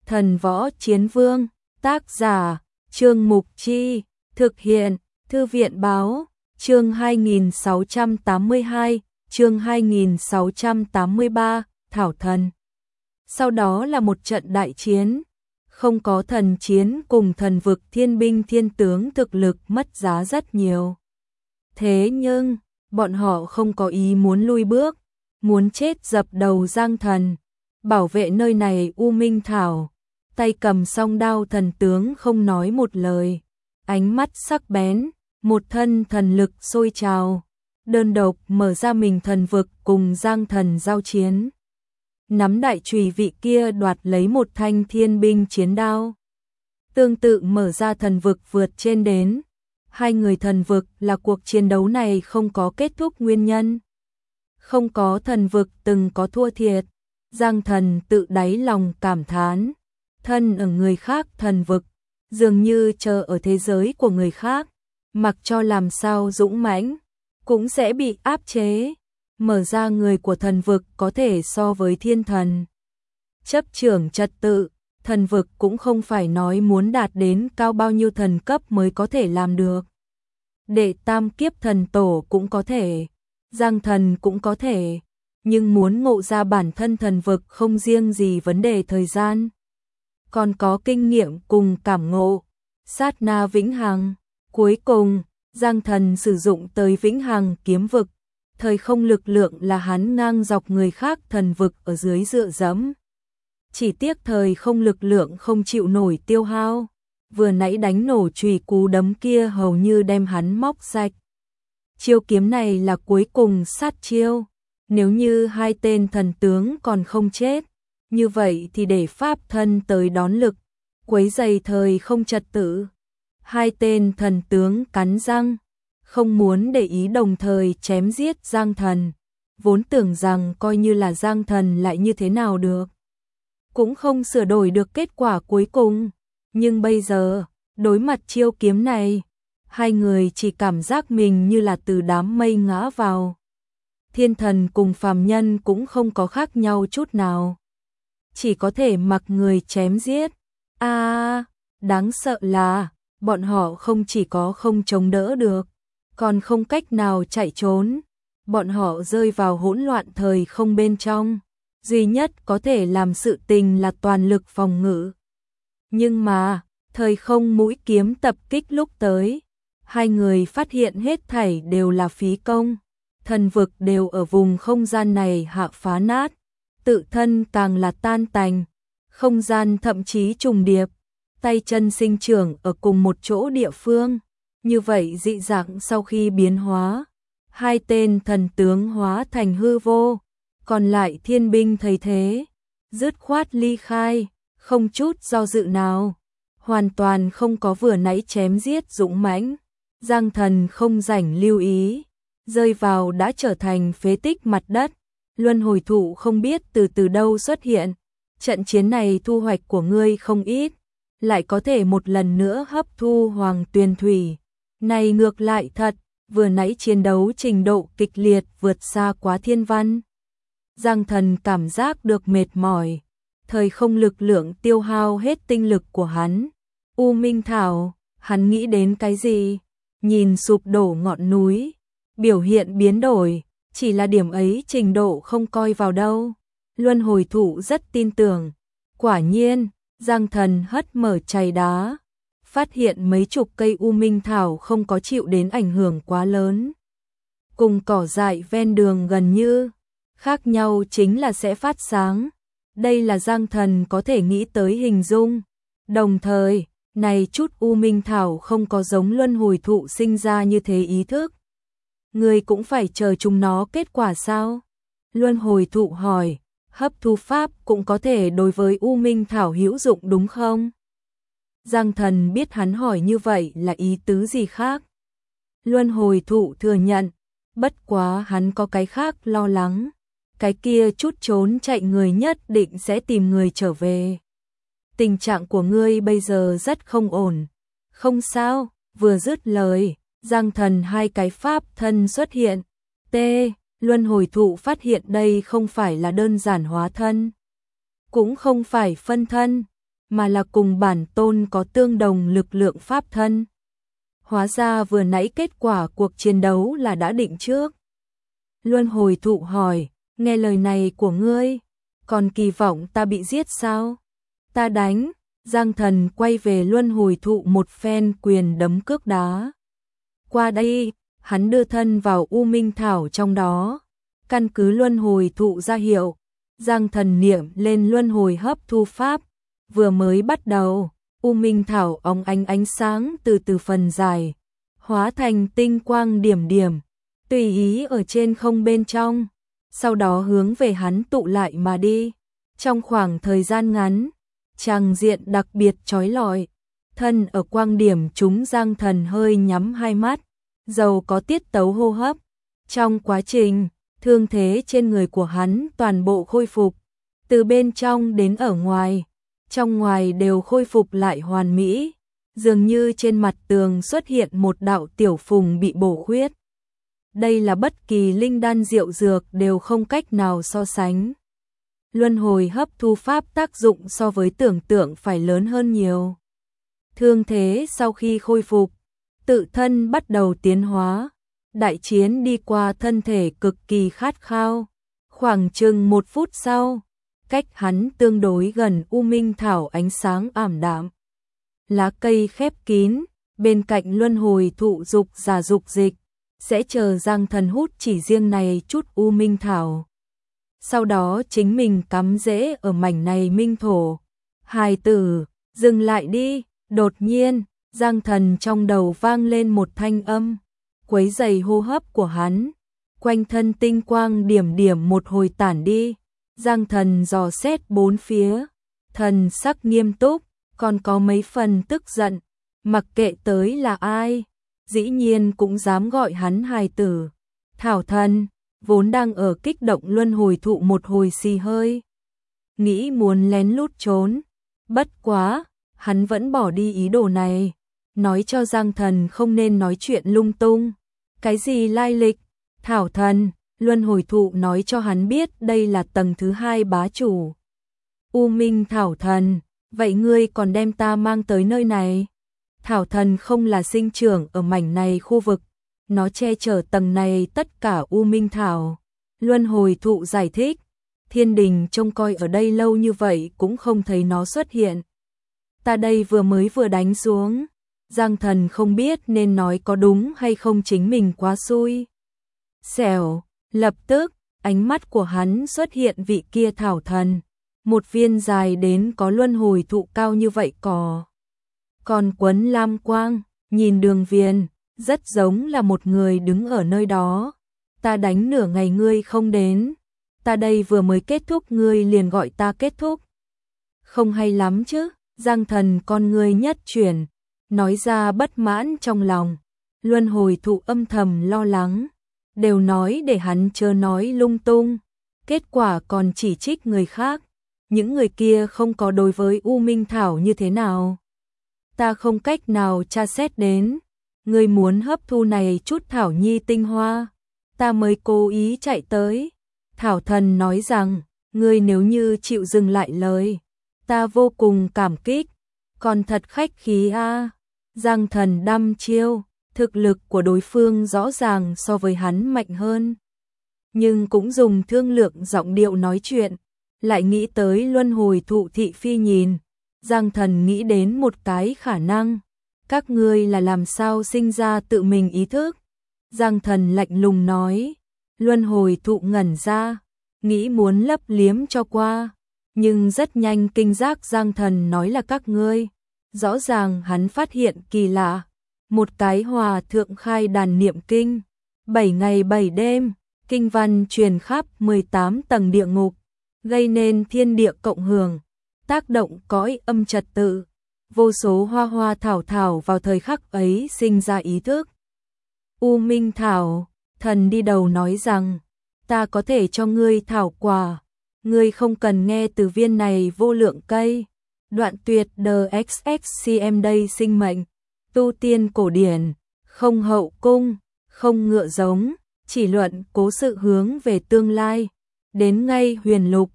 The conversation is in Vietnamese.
Thần Võ Chiến Vương, tác giả, Trương Mục Chi, thực hiện, Thư viện Báo, chương 2682, chương 2683, Thảo Thần. Sau đó là một trận đại chiến, không có thần chiến cùng thần vực thiên binh thiên tướng thực lực mất giá rất nhiều. Thế nhưng, bọn họ không có ý muốn lui bước, muốn chết dập đầu Giang Thần, bảo vệ nơi này U Minh Thảo, tay cầm song đao thần tướng không nói một lời, ánh mắt sắc bén, một thân thần lực sôi trào, đơn độc mở ra mình thần vực cùng Giang Thần giao chiến. Nắm đại chùy vị kia đoạt lấy một thanh thiên binh chiến đao. Tương tự mở ra thần vực vượt trên đến. Hai người thần vực là cuộc chiến đấu này không có kết thúc nguyên nhân. Không có thần vực từng có thua thiệt. Giang Thần tự đáy lòng cảm thán. Thân ở người khác thần vực, dường như chờ ở thế giới của người khác. Mặc cho làm sao dũng mãnh, cũng sẽ bị áp chế. Mở ra người của thần vực có thể so với thiên thần. Chấp trưởng trật tự, thần vực cũng không phải nói muốn đạt đến cao bao nhiêu thần cấp mới có thể làm được. Đệ tam kiếp thần tổ cũng có thể, Giang Thần cũng có thể, nhưng muốn ngộ ra bản thân thần vực không riêng gì vấn đề thời gian. Còn có kinh nghiệm cùng cảm ngộ, sát na vĩnh hằng. Cuối cùng, Giang Thần sử dụng tới vĩnh hằng kiếm vực. Thời không lực lượng là hắn ngang dọc người khác thần vực ở dưới dựa dẫm. Chỉ tiếc thời không lực lượng không chịu nổi tiêu hao, vừa nãy đánh nổ chùy cú đấm kia hầu như đem hắn móc sạch. Chiêu kiếm này là cuối cùng sát chiêu, nếu như hai tên thần tướng còn không chết, như vậy thì để pháp thân tới đón lực, quấy rầy thời không trật tự. Hai tên thần tướng cắn răng, không muốn để ý đồng thời chém giết Giang Thần, vốn tưởng rằng coi như là Giang Thần lại như thế nào được. Cũng không sửa đổi được kết quả cuối cùng, nhưng bây giờ, đối mặt chiêu kiếm này, hai người chỉ cảm giác mình như là từ đám mây ngã vào. Thiên thần cùng phàm nhân cũng không có khác nhau chút nào. Chỉ có thể mặc người chém giết. Đáng sợ là, bọn họ không chỉ có không chống đỡ được, còn không cách nào chạy trốn. Bọn họ rơi vào hỗn loạn thời không bên trong. Duy nhất có thể làm sự tình là toàn lực phòng ngự. Nhưng mà, thời không mũi kiếm tập kích lúc tới, hai người phát hiện hết thảy đều là phí công. Thần vực đều ở vùng không gian này hạ phá nát, tự thân càng là tan tành, không gian thậm chí trùng điệp, tay chân sinh trưởng ở cùng một chỗ địa phương. Như vậy dị dạng sau khi biến hóa, hai tên thần tướng hóa thành hư vô, còn lại thiên binh thấy thế, dứt khoát ly khai, không chút do dự nào, hoàn toàn không có vừa nãy chém giết dũng mãnh. Giang Thần không rảnh lưu ý, rơi vào đã trở thành phế tích mặt đất. Luân hồi thụ không biết từ đâu xuất hiện, trận chiến này thu hoạch của ngươi không ít, lại có thể một lần nữa hấp thu hoàng tuyền thủy. Này ngược lại thật, vừa nãy chiến đấu trình độ kịch liệt vượt xa quá thiên văn. Giang Thần cảm giác được mệt mỏi, thời không lực lượng tiêu hao hết tinh lực của hắn. U Minh Thảo, hắn nghĩ đến cái gì? Nhìn sụp đổ ngọn núi, biểu hiện biến đổi, chỉ là điểm ấy trình độ không coi vào đâu. Luân hồi thụ rất tin tưởng, quả nhiên, Giang Thần hất mở chày đá, phát hiện mấy chục cây U Minh Thảo không có chịu đến ảnh hưởng quá lớn. Cùng cỏ dại ven đường gần như, khác nhau chính là sẽ phát sáng. Đây là Giang Thần có thể nghĩ tới hình dung. Đồng thời, này chút U Minh Thảo không có giống luân hồi thụ sinh ra như thế ý thức. Người cũng phải chờ chúng nó kết quả sao? Luân hồi thụ hỏi, hấp thu pháp cũng có thể đối với U Minh Thảo hữu dụng đúng không? Giang Thần biết hắn hỏi như vậy là ý tứ gì khác. Luân hồi thụ thừa nhận, bất quá hắn có cái khác lo lắng. Cái kia chút trốn chạy người nhất định sẽ tìm người trở về. Tình trạng của ngươi bây giờ rất không ổn. Không sao, vừa dứt lời, Giang Thần hai cái pháp thân xuất hiện. Luân hồi thụ phát hiện đây không phải là đơn giản hóa thân, cũng không phải phân thân, mà là cùng bản tôn có tương đồng lực lượng pháp thân. Hóa ra vừa nãy kết quả cuộc chiến đấu là đã định trước. Luân hồi thụ hỏi, nghe lời này của ngươi, còn kỳ vọng ta bị giết sao? Ta đánh. Giang Thần quay về luân hồi thụ một phen quyền đấm cước đá. Qua đây, hắn đưa thân vào U Minh Thảo trong đó. Căn cứ luân hồi thụ ra hiệu, Giang Thần niệm lên luân hồi hấp thu pháp. Vừa mới bắt đầu, U Minh Thảo óng ánh sáng từ từ phần dài, hóa thành tinh quang điểm điểm, tùy ý ở trên không bên trong, sau đó hướng về hắn tụ lại mà đi. Trong khoảng thời gian ngắn, tràng diện đặc biệt chói lọi, thân ở quang điểm chúng Giang Thần hơi nhắm hai mắt, dầu có tiết tấu hô hấp. Trong quá trình, thương thế trên người của hắn toàn bộ khôi phục, từ bên trong đến ở ngoài, trong ngoài đều khôi phục lại hoàn mỹ, dường như trên mặt tường xuất hiện một đạo tiểu phùng bị bổ khuyết. Đây là bất kỳ linh đan diệu dược đều không cách nào so sánh. Luân hồi hấp thu pháp tác dụng so với tưởng tượng phải lớn hơn nhiều. Thương thế sau khi khôi phục, tự thân bắt đầu tiến hóa. Đại chiến đi qua thân thể cực kỳ khát khao. Khoảng chừng 1 phút sau, cách hắn tương đối gần U Minh Thảo ánh sáng ảm đạm. Lá cây khép kín, bên cạnh luân hồi thụ dục giả dục dịch, sẽ chờ Giang Thần hút chỉ riêng này chút U Minh Thảo. Sau đó chính mình cắm rễ ở mảnh này minh thổ. Hài tử, dừng lại đi. Đột nhiên, Giang Thần trong đầu vang lên một thanh âm, quấy rầy hô hấp của hắn. Quanh thân tinh quang điểm điểm một hồi tản đi. Giang Thần dò xét bốn phía, thần sắc nghiêm túc, còn có mấy phần tức giận. Mặc kệ tới là ai, dĩ nhiên cũng dám gọi hắn hài tử. Thảo Thần vốn đang ở kích động luân hồi thụ một hồi xì hơi, nghĩ muốn lén lút trốn. Bất quá, hắn vẫn bỏ đi ý đồ này, nói cho Giang Thần không nên nói chuyện lung tung. Cái gì lai lịch? Thảo Thần, luân hồi thụ nói cho hắn biết đây là tầng thứ 2 bá chủ. U Minh Thảo Thần, vậy ngươi còn đem ta mang tới nơi này? Thảo Thần không là sinh trưởng ở mảnh này khu vực, nó che chở tầng này tất cả U Minh Thảo. Luân hồi thụ giải thích, thiên đình trông coi ở đây lâu như vậy cũng không thấy nó xuất hiện. Ta đây vừa đánh xuống. Giang Thần không biết nên nói có đúng hay không, chính mình quá xui xẻo. Lập tức, ánh mắt của hắn xuất hiện vị kia Thảo Thần, một viên dài đến có luân hồi thụ cao như vậy còn quấn lam quang, nhìn đường viền, rất giống là một người đứng ở nơi đó. Ta đánh nửa ngày ngươi không đến, ta đây vừa mới kết thúc ngươi liền gọi ta kết thúc. Không hay lắm chứ. Giang Thần con ngươi nhất chuyển, nói ra bất mãn trong lòng. Luân hồi thụ âm thầm lo lắng, đều nói để hắn chớ nói lung tung, kết quả còn chỉ trích người khác. Những người kia không có đối với U Minh Thảo như thế nào, ta không cách nào tra xét đến. Ngươi muốn hấp thu này chút thảo nhi tinh hoa, ta mới cố ý chạy tới. Thảo Thần nói rằng, ngươi nếu như chịu dừng lại lời, ta vô cùng cảm kích, còn thật khách khí a. Giang Thần đăm chiêu, thực lực của đối phương rõ ràng so với hắn mạnh hơn, nhưng cũng dùng thương lượng giọng điệu nói chuyện. Lại nghĩ tới luân hồi thụ thị phi nhìn, Giang Thần nghĩ đến một cái khả năng. Các ngươi là làm sao sinh ra tự mình ý thức? Giang Thần lạnh lùng nói. Luân hồi thụ ngẩn ra, nghĩ muốn lấp liếm cho qua, nhưng rất nhanh kinh giác Giang Thần nói là các ngươi. Rõ ràng hắn phát hiện kỳ lạ, một cái hòa thượng khai đàn niệm kinh, 7 ngày 7 đêm, kinh văn truyền khắp 18 tầng địa ngục, gây nên thiên địa cộng hưởng, tác động cõi âm trật tự. Vô số hoa hoa thảo thảo vào thời khắc ấy sinh ra ý thức. U Minh Thảo, thần đi đầu nói rằng, ta có thể cho ngươi thảo quả, ngươi không cần nghe từ viên này vô lượng cây. Đoạn tuyệt DXXCM đây sinh mệnh, tu tiên cổ điển, không hậu cung, không ngựa giống, chỉ luận cố sự hướng về tương lai, đến ngay huyền lục,